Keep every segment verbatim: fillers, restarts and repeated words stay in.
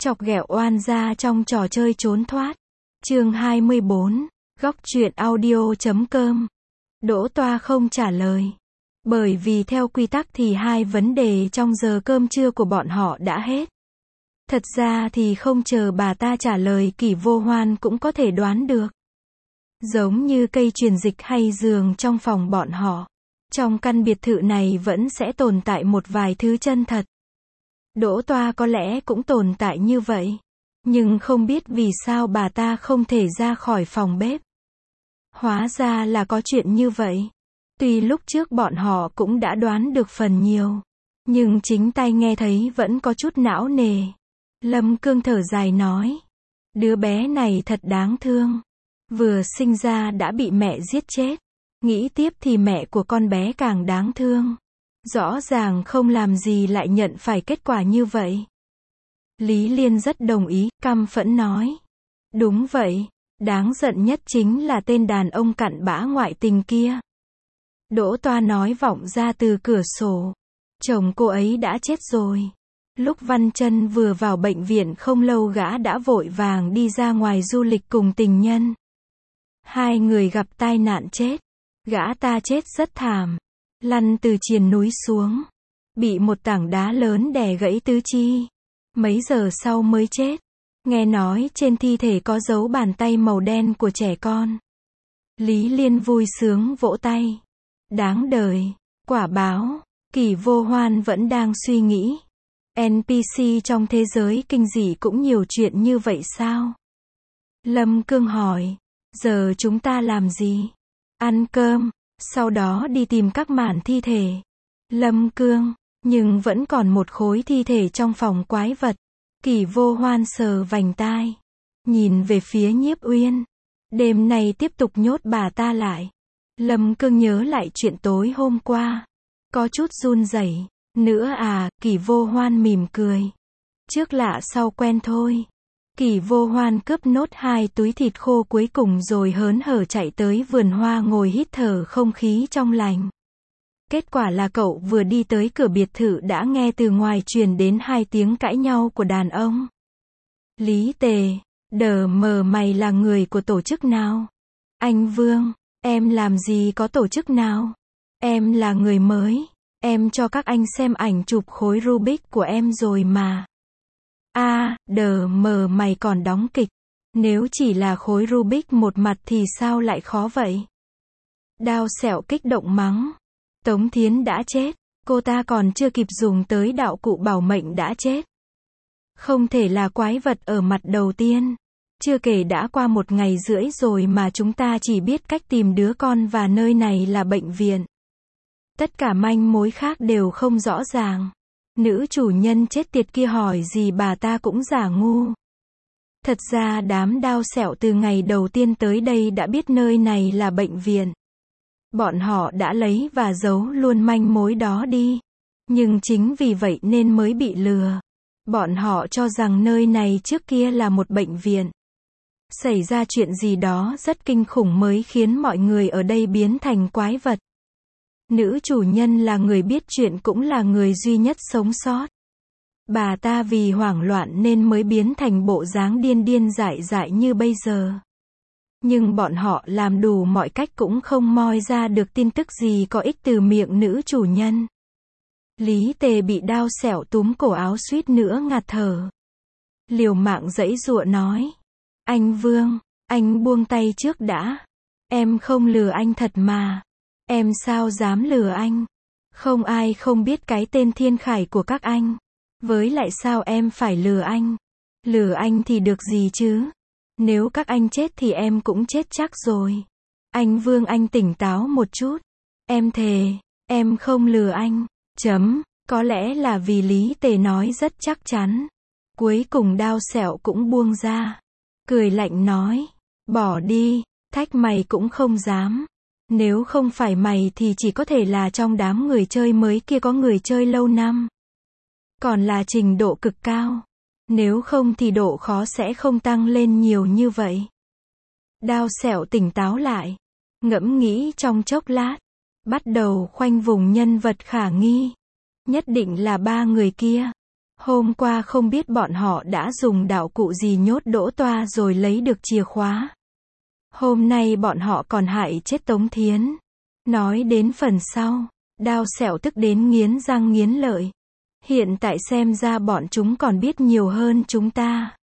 Chọc ghẹo oan gia trong trò chơi trốn thoát. Chương hai mươi bốn, góc truyện audio chấm com. Đỗ Toa không trả lời. Bởi vì theo quy tắc thì hai vấn đề trong giờ cơm trưa của bọn họ đã hết. Thật ra thì không chờ bà ta trả lời, Kỷ Vô Hoan cũng có thể đoán được. Giống như cây truyền dịch hay giường trong phòng bọn họ, trong căn biệt thự này vẫn sẽ tồn tại một vài thứ chân thật. Đỗ Toa có lẽ cũng tồn tại như vậy. Nhưng không biết vì sao bà ta không thể ra khỏi phòng bếp. Hóa ra là có chuyện như vậy. Tuy lúc trước bọn họ cũng đã đoán được phần nhiều, nhưng chính tai nghe thấy vẫn có chút não nề. Lâm Cương thở dài nói, đứa bé này thật đáng thương. Vừa sinh ra đã bị mẹ giết chết. Nghĩ tiếp thì mẹ của con bé càng đáng thương. Rõ ràng không làm gì lại nhận phải kết quả như vậy. Lý Liên rất đồng ý, căm phẫn nói. Đúng vậy, đáng giận nhất chính là tên đàn ông cặn bã ngoại tình kia. Đỗ Toa nói vọng ra từ cửa sổ. Chồng cô ấy đã chết rồi. Lúc Văn Chân vừa vào bệnh viện không lâu gã đã vội vàng đi ra ngoài du lịch cùng tình nhân. Hai người gặp tai nạn chết. Gã ta chết rất thảm. Lăn từ triền núi xuống. Bị một tảng đá lớn đè gãy tứ chi. Mấy giờ sau mới chết. Nghe nói trên thi thể có dấu bàn tay màu đen của trẻ con. Lý Liên vui sướng vỗ tay. Đáng đời. Quả báo. Kỷ Vô Hoan vẫn đang suy nghĩ. en pê xê trong thế giới kinh dị cũng nhiều chuyện như vậy sao? Lâm Cương hỏi. Giờ chúng ta làm gì? Ăn cơm. Sau đó đi tìm các mản thi thể. Lâm Cương. Nhưng vẫn còn một khối thi thể trong phòng quái vật. Kỷ Vô Hoan sờ vành tai. Nhìn về phía Nhiếp Uyên. Đêm nay tiếp tục nhốt bà ta lại. Lâm Cương nhớ lại chuyện tối hôm qua. Có chút run rẩy. Nữa à, Kỷ Vô Hoan mỉm cười. Trước lạ sau quen thôi. Kỷ Vô Hoan cướp nốt hai túi thịt khô cuối cùng rồi hớn hở chạy tới vườn hoa ngồi hít thở không khí trong lành. Kết quả là cậu vừa đi tới cửa biệt thự đã nghe từ ngoài truyền đến hai tiếng cãi nhau của đàn ông. Lý Tề, đờ mờ mày là người của tổ chức nào? Anh Vương, em làm gì có tổ chức nào? Em là người mới. Em cho các anh xem ảnh chụp khối Rubik của em rồi mà. A, à, đờ mờ mày còn đóng kịch. Nếu chỉ là khối Rubik một mặt thì sao lại khó vậy? Đao Sẹo kích động mắng. Tống Thiến đã chết. Cô ta còn chưa kịp dùng tới đạo cụ bảo mệnh đã chết. Không thể là quái vật ở mặt đầu tiên. Chưa kể đã qua một ngày rưỡi rồi mà chúng ta chỉ biết cách tìm đứa con và nơi này là bệnh viện. Tất cả manh mối khác đều không rõ ràng. Nữ chủ nhân chết tiệt kia hỏi gì bà ta cũng giả ngu. Thật ra đám Đao Sẹo từ ngày đầu tiên tới đây đã biết nơi này là bệnh viện. Bọn họ đã lấy và giấu luôn manh mối đó đi. Nhưng chính vì vậy nên mới bị lừa. Bọn họ cho rằng nơi này trước kia là một bệnh viện. Xảy ra chuyện gì đó rất kinh khủng mới khiến mọi người ở đây biến thành quái vật. Nữ chủ nhân là người biết chuyện cũng là người duy nhất sống sót. Bà ta vì hoảng loạn nên mới biến thành bộ dáng điên điên dại dại như bây giờ. Nhưng bọn họ làm đủ mọi cách cũng không moi ra được tin tức gì có ích từ miệng nữ chủ nhân. Lý Tề bị Đao Sẹo túm cổ áo suýt nữa ngạt thở. Liều mạng giãy giụa nói. Anh Vương, anh buông tay trước đã. Em không lừa anh thật mà. Em sao dám lừa anh? Không ai không biết cái tên Thiên Khải của các anh. Với lại sao em phải lừa anh? Lừa anh thì được gì chứ? Nếu các anh chết thì em cũng chết chắc rồi. Anh Vương anh tỉnh táo một chút. Em thề, em không lừa anh. Chấm, có lẽ là vì Lý Tề nói rất chắc chắn. Cuối cùng Đao Sẹo cũng buông ra. Cười lạnh nói. Bỏ đi, thách mày cũng không dám. Nếu không phải mày thì chỉ có thể là trong đám người chơi mới kia có người chơi lâu năm. Còn là trình độ cực cao. Nếu không thì độ khó sẽ không tăng lên nhiều như vậy. Đao Sẹo tỉnh táo lại. Ngẫm nghĩ trong chốc lát. Bắt đầu khoanh vùng nhân vật khả nghi. Nhất định là ba người kia. Hôm qua không biết bọn họ đã dùng đạo cụ gì nhốt Đỗ Toa rồi lấy được chìa khóa. Hôm nay bọn họ còn hại chết Tống Thiến. Nói đến phần sau, Đao Sẹo tức đến nghiến răng nghiến lợi. Hiện tại xem ra bọn chúng còn biết nhiều hơn chúng ta.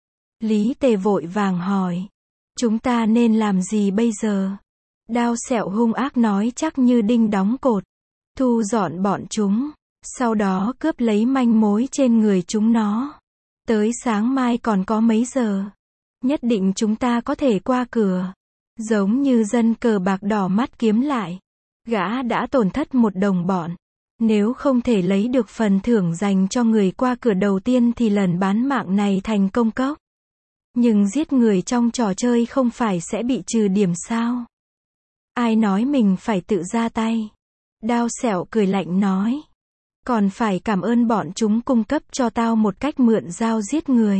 Lý Tề vội vàng hỏi. Chúng ta nên làm gì bây giờ? Đao Sẹo hung ác nói chắc như đinh đóng cột. Thu dọn bọn chúng. Sau đó cướp lấy manh mối trên người chúng nó. Tới sáng mai còn có mấy giờ. Nhất định chúng ta có thể qua cửa. Giống như dân cờ bạc đỏ mắt kiếm lại. Gã đã tổn thất một đồng bọn. Nếu không thể lấy được phần thưởng dành cho người qua cửa đầu tiên thì lần bán mạng này thành công cốc. Nhưng giết người trong trò chơi không phải sẽ bị trừ điểm sao? Ai nói mình phải tự ra tay? Đao Sẹo cười lạnh nói. Còn phải cảm ơn bọn chúng cung cấp cho tao một cách mượn dao giết người.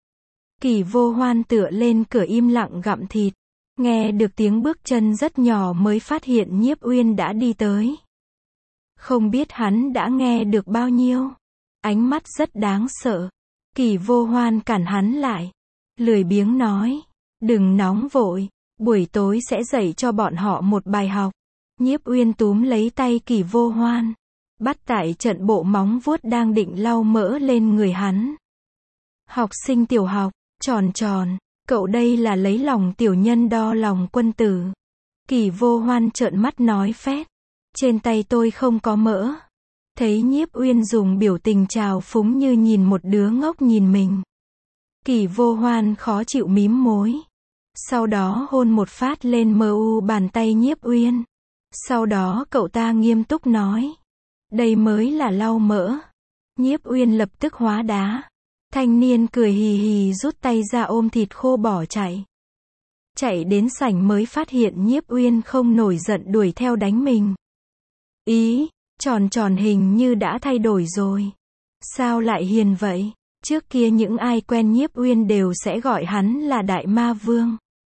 Kỳ Vô Hoan tựa lên cửa im lặng gặm thịt. Nghe được tiếng bước chân rất nhỏ mới phát hiện Nhiếp Uyên đã đi tới. Không biết hắn đã nghe được bao nhiêu. Ánh mắt rất đáng sợ. Kỳ Vô Hoan cản hắn lại. Lười biếng nói. Đừng nóng vội. Buổi tối sẽ dạy cho bọn họ một bài học. Nhiếp Uyên túm lấy tay Kỳ Vô Hoan. Bắt tại trận bộ móng vuốt đang định lau mỡ lên người hắn. Học sinh tiểu học, tròn tròn. Cậu đây là lấy lòng tiểu nhân đo lòng quân tử. Kỳ Vô Hoan trợn mắt nói phét. Trên tay tôi không có mỡ. Thấy Nhiếp Uyên dùng biểu tình trào phúng như nhìn một đứa ngốc nhìn mình. Kỳ Vô Hoan khó chịu mím môi. Sau đó hôn một phát lên mờ u bàn tay Nhiếp Uyên. Sau đó cậu ta nghiêm túc nói. Đây mới là lau mỡ. Nhiếp Uyên lập tức hóa đá. Thanh niên cười hì hì rút tay ra ôm thịt khô bỏ chạy. Chạy đến sảnh mới phát hiện Nhiếp Uyên không nổi giận đuổi theo đánh mình. Ý, tròn tròn hình như đã thay đổi rồi. Sao lại hiền vậy? Trước kia những ai quen Nhiếp Uyên đều sẽ gọi hắn là Đại Ma Vương.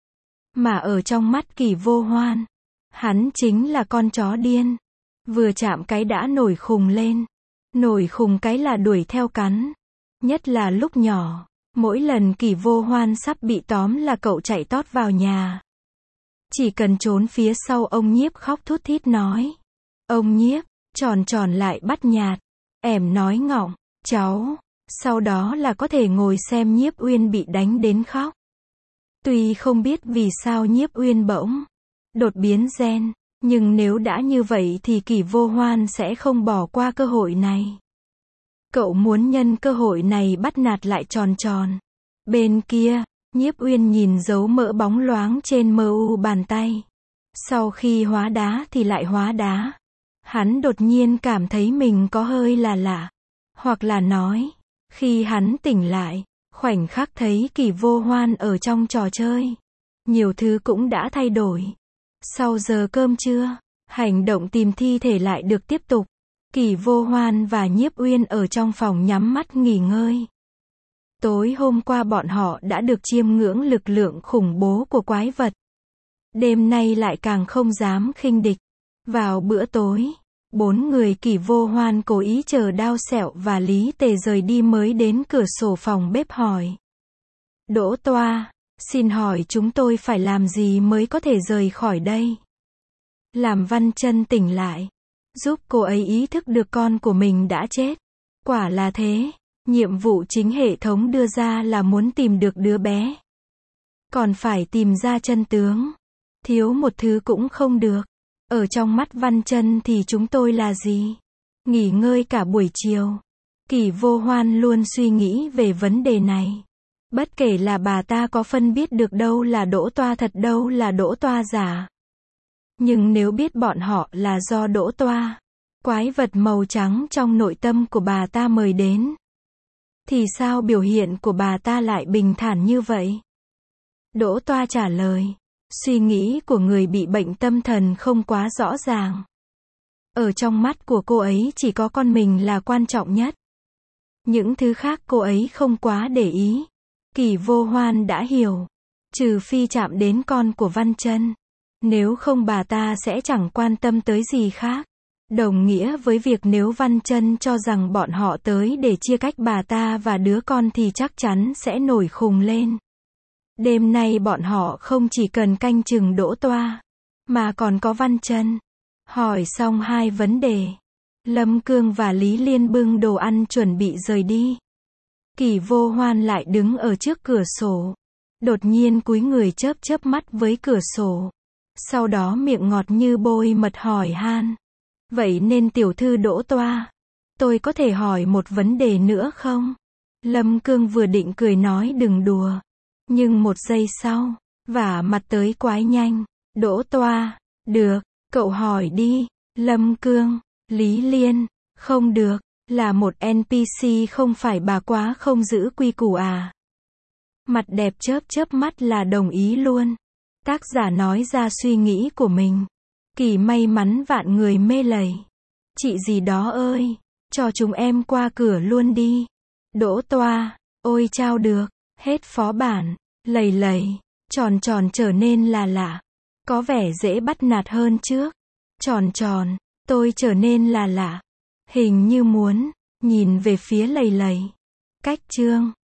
Mà ở trong mắt Kỳ Vô Hoan, hắn chính là con chó điên. Vừa chạm cái đã nổi khùng lên. Nổi khùng cái là đuổi theo cắn. Nhất là lúc nhỏ, mỗi lần Kỳ Vô Hoan sắp bị tóm là cậu chạy tót vào nhà. Chỉ cần trốn phía sau ông Nhiếp khóc thút thít nói. Ông Nhiếp, tròn tròn lại bắt nhạt. Ẻm nói ngọng, cháu. Sau đó là có thể ngồi xem Nhiếp Uyên bị đánh đến khóc. Tuy không biết vì sao Nhiếp Uyên bỗng đột biến gen, nhưng nếu đã như vậy thì Kỳ Vô Hoan sẽ không bỏ qua cơ hội này. Cậu muốn nhân cơ hội này bắt nạt lại tròn tròn. Bên kia, Nhiếp Uyên nhìn dấu mỡ bóng loáng trên mờ u bàn tay. Sau khi hóa đá thì lại hóa đá. Hắn đột nhiên cảm thấy mình có hơi là lạ. Hoặc là nói, khi hắn tỉnh lại, khoảnh khắc thấy Kỳ Vô Hoan ở trong trò chơi. Nhiều thứ cũng đã thay đổi. Sau giờ cơm trưa, hành động tìm thi thể lại được tiếp tục. Kỳ Vô Hoan và Nhiếp Uyên ở trong phòng nhắm mắt nghỉ ngơi. Tối hôm qua bọn họ đã được chiêm ngưỡng lực lượng khủng bố của quái vật. Đêm nay lại càng không dám khinh địch. Vào bữa tối, bốn người Kỳ Vô Hoan cố ý chờ Đao Sẹo và Lý Tề rời đi mới đến cửa sổ phòng bếp hỏi. Đỗ Toa, xin hỏi chúng tôi phải làm gì mới có thể rời khỏi đây? Làm Văn Chân tỉnh lại. Giúp cô ấy ý thức được con của mình đã chết. Quả là thế. Nhiệm vụ chính hệ thống đưa ra là muốn tìm được đứa bé. Còn phải tìm ra chân tướng. Thiếu một thứ cũng không được. Ở trong mắt Văn Chân thì chúng tôi là gì? Nghỉ ngơi cả buổi chiều. Kỳ Vô Hoan luôn suy nghĩ về vấn đề này. Bất kể là bà ta có phân biết được đâu là Đỗ Toa thật đâu là Đỗ Toa giả. Nhưng nếu biết bọn họ là do Đỗ Toa, quái vật màu trắng trong nội tâm của bà ta mời đến, thì sao biểu hiện của bà ta lại bình thản như vậy? Đỗ Toa trả lời, suy nghĩ của người bị bệnh tâm thần không quá rõ ràng. Ở trong mắt của cô ấy chỉ có con mình là quan trọng nhất. Những thứ khác cô ấy không quá để ý. Kỳ Vô Hoan đã hiểu. Trừ phi chạm đến con của Văn Chân. Nếu không bà ta sẽ chẳng quan tâm tới gì khác. Đồng nghĩa với việc nếu Văn Chân cho rằng bọn họ tới để chia cách bà ta và đứa con thì chắc chắn sẽ nổi khùng lên. Đêm nay bọn họ không chỉ cần canh chừng Đỗ Toa, mà còn có Văn Chân. Hỏi xong hai vấn đề, Lâm Cương và Lý Liên bưng đồ ăn chuẩn bị rời đi. Kỷ Vô Hoan lại đứng ở trước cửa sổ. Đột nhiên cúi người chớp chớp mắt với cửa sổ. Sau đó miệng ngọt như bôi mật hỏi han. Vậy nên tiểu thư Đỗ Toa, tôi có thể hỏi một vấn đề nữa không? Lâm Cương vừa định cười nói đừng đùa. Nhưng một giây sau, vả mặt tới quái nhanh. Đỗ Toa, được, cậu hỏi đi. Lâm Cương, Lý Liên, không được, là một en pê xê không phải bà quá không giữ quy củ à? Mặt đẹp chớp chớp mắt là đồng ý luôn. Tác giả nói ra suy nghĩ của mình. Kỳ may mắn vạn người mê lầy. Chị gì đó ơi, cho chúng em qua cửa luôn đi. Đỗ Toa, ôi chao được, hết phó bản, lầy lầy, tròn tròn trở nên là lạ. Có vẻ dễ bắt nạt hơn trước. Tròn tròn, tôi trở nên là lạ. Hình như muốn, nhìn về phía lầy lầy. Cách chương.